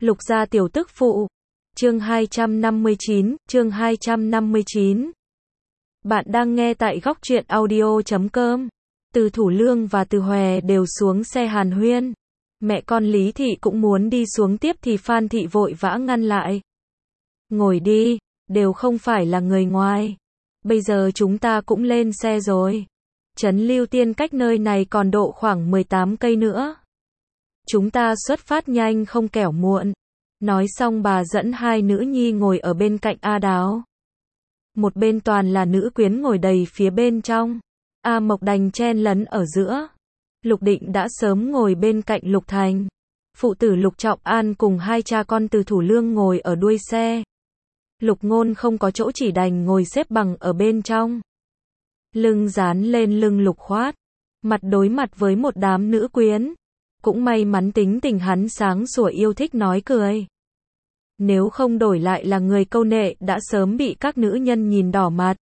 Lục gia tiểu tức phụ. Chương 259. Bạn đang nghe tại góc truyện audio.com. Từ Thủ Lương và Từ Hòe đều xuống xe hàn huyên. Mẹ con Lý Thị cũng muốn đi xuống tiếp thì Phan Thị vội vã ngăn lại. Ngồi đi, đều không phải là người ngoài. Bây giờ chúng ta cũng lên xe rồi. Trấn Lưu Tiên cách nơi này còn độ khoảng 18 cây nữa. Chúng ta xuất phát nhanh không kẻo muộn. Nói xong bà dẫn hai nữ nhi ngồi ở bên cạnh A Đáo. Một bên toàn là nữ quyến ngồi đầy phía bên trong. A Mộc đành chen lấn ở giữa. Lục Định đã sớm ngồi bên cạnh Lục Thành. Phụ tử Lục Trọng An cùng hai cha con Từ Thủ Lương ngồi ở đuôi xe. Lục Ngôn không có chỗ chỉ đành ngồi xếp bằng ở bên trong. Lưng dán lên lưng Lục Khoát. Mặt đối mặt với một đám nữ quyến. Cũng may mắn tính tình hắn sáng sủa yêu thích nói cười. Nếu không đổi lại là người câu nệ đã sớm bị các nữ nhân nhìn đỏ mặt.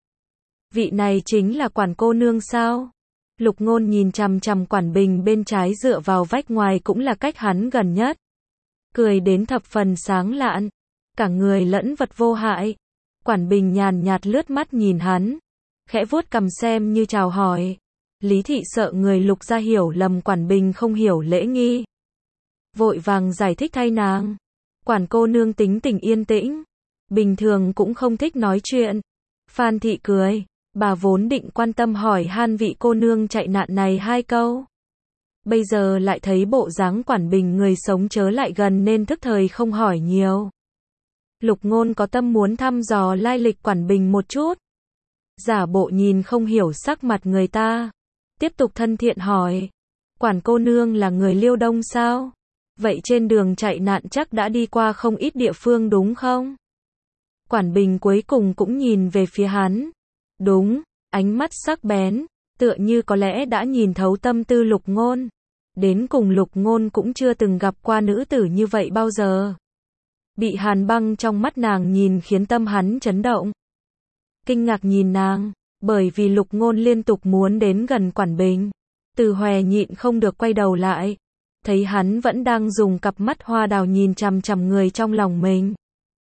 Vị này chính là Quản cô nương sao? Lục Ngôn nhìn chằm chằm Quản Bình bên trái dựa vào vách ngoài cũng là cách hắn gần nhất. Cười đến thập phần sáng lạn. Cả người lẫn vật vô hại. Quản Bình nhàn nhạt lướt mắt nhìn hắn. Khẽ vuốt cằm xem như chào hỏi. Lý Thị sợ người Lục gia hiểu lầm Quản Bình không hiểu lễ nghi. Vội vàng giải thích thay nàng. Quản cô nương tính tình yên tĩnh. Bình thường cũng không thích nói chuyện. Phan Thị cười. Bà vốn định quan tâm hỏi han vị cô nương chạy nạn này hai câu. Bây giờ lại thấy bộ dáng Quản Bình người sống chớ lại gần nên thức thời không hỏi nhiều. Lục Ngôn có tâm muốn thăm dò lai lịch Quản Bình một chút. Giả bộ nhìn không hiểu sắc mặt người ta. Tiếp tục thân thiện hỏi. Quản cô nương là người Liêu Đông sao? Vậy trên đường chạy nạn chắc đã đi qua không ít địa phương đúng không? Quản Bình cuối cùng cũng nhìn về phía hắn. Đúng, ánh mắt sắc bén, tựa như có lẽ đã nhìn thấu tâm tư Lục Ngôn. Đến cùng Lục Ngôn cũng chưa từng gặp qua nữ tử như vậy bao giờ. Bị hàn băng trong mắt nàng nhìn khiến tâm hắn chấn động. Kinh ngạc nhìn nàng, bởi vì Lục Ngôn liên tục muốn đến gần Quản Bình. Từ Hòe nhịn không được quay đầu lại. Thấy hắn vẫn đang dùng cặp mắt hoa đào nhìn chằm chằm người trong lòng mình.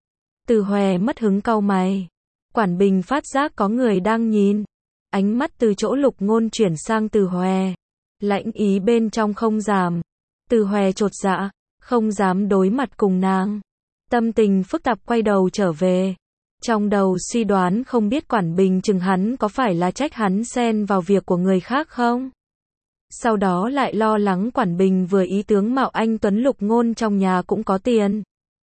Từ Hòe mất hứng cau mày. Quản Bình phát giác có người đang nhìn. Ánh mắt từ chỗ Lục Ngôn chuyển sang Từ Hòe. Lãnh ý bên trong không giảm. Từ Hòe chột dạ, không dám đối mặt cùng nàng. Tâm tình phức tạp quay đầu trở về. Trong đầu suy đoán không biết Quản Bình chừng hắn có phải là trách hắn xen vào việc của người khác không? Sau đó lại lo lắng Quản Bình vừa ý tướng mạo anh tuấn Lục Ngôn trong nhà cũng có tiền.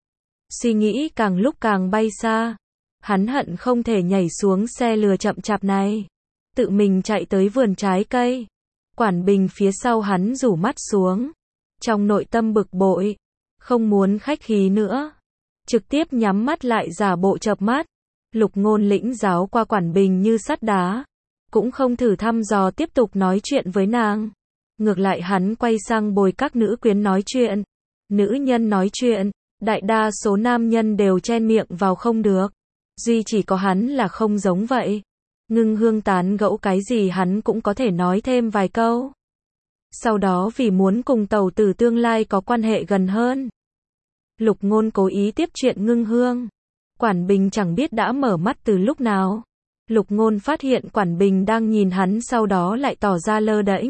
Suy nghĩ càng lúc càng bay xa. Hắn hận không thể nhảy xuống xe lừa chậm chạp này. Tự mình chạy tới vườn trái cây. Quản Bình phía sau hắn rủ mắt xuống. Trong nội tâm bực bội. Không muốn khách khí nữa. Trực tiếp nhắm mắt lại giả bộ chợp mắt. Lục Ngôn lĩnh giáo qua Quản Bình như sắt đá. Cũng không thử thăm dò tiếp tục nói chuyện với nàng. Ngược lại hắn quay sang bồi các nữ quyến nói chuyện. Nữ nhân nói chuyện. Đại đa số nam nhân đều chen miệng vào không được. Duy chỉ có hắn là không giống vậy. Ngưng Hương tán gẫu cái gì hắn cũng có thể nói thêm vài câu. Sau đó vì muốn cùng tẩu tử tương lai có quan hệ gần hơn. Lục Ngôn cố ý tiếp chuyện Ngưng Hương. Quản Bình chẳng biết đã mở mắt từ lúc nào. Lục Ngôn phát hiện Quản Bình đang nhìn hắn sau đó lại tỏ ra lơ đễnh.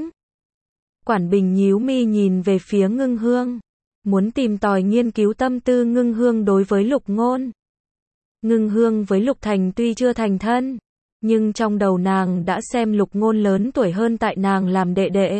Quản Bình nhíu mi nhìn về phía Ngưng Hương. Muốn tìm tòi nghiên cứu tâm tư Ngưng Hương đối với Lục Ngôn. Ngưng Hương với Lục Thành tuy chưa thành thân. Nhưng trong đầu nàng đã xem Lục Ngôn lớn tuổi hơn tại nàng làm đệ đệ.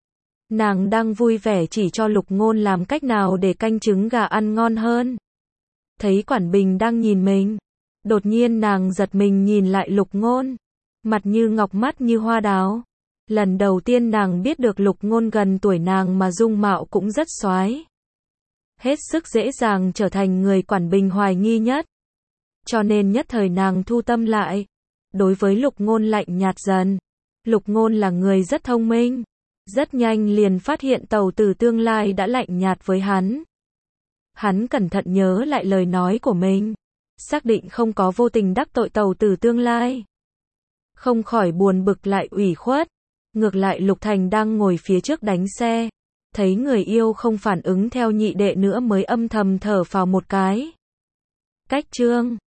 Nàng đang vui vẻ chỉ cho Lục Ngôn làm cách nào để canh trứng gà ăn ngon hơn. Thấy Quản Bình đang nhìn mình. Đột nhiên nàng giật mình nhìn lại Lục Ngôn. Mặt như ngọc mắt như hoa đào. Lần đầu tiên nàng biết được Lục Ngôn gần tuổi nàng mà dung mạo cũng rất xoái. Hết sức dễ dàng trở thành người Quản Bình hoài nghi nhất. Cho nên nhất thời nàng thu tâm lại. Đối với Lục Ngôn lạnh nhạt dần. Lục Ngôn là người rất thông minh. Rất nhanh liền phát hiện tẩu tử tương lai đã lạnh nhạt với hắn. Hắn cẩn thận nhớ lại lời nói của mình. Xác định không có vô tình đắc tội tẩu tử tương lai. Không khỏi buồn bực lại ủy khuất. Ngược lại Lục Thành đang ngồi phía trước đánh xe. thấy người yêu không phản ứng theo nhị đệ nữa mới âm thầm thở phào một cái. Cách chương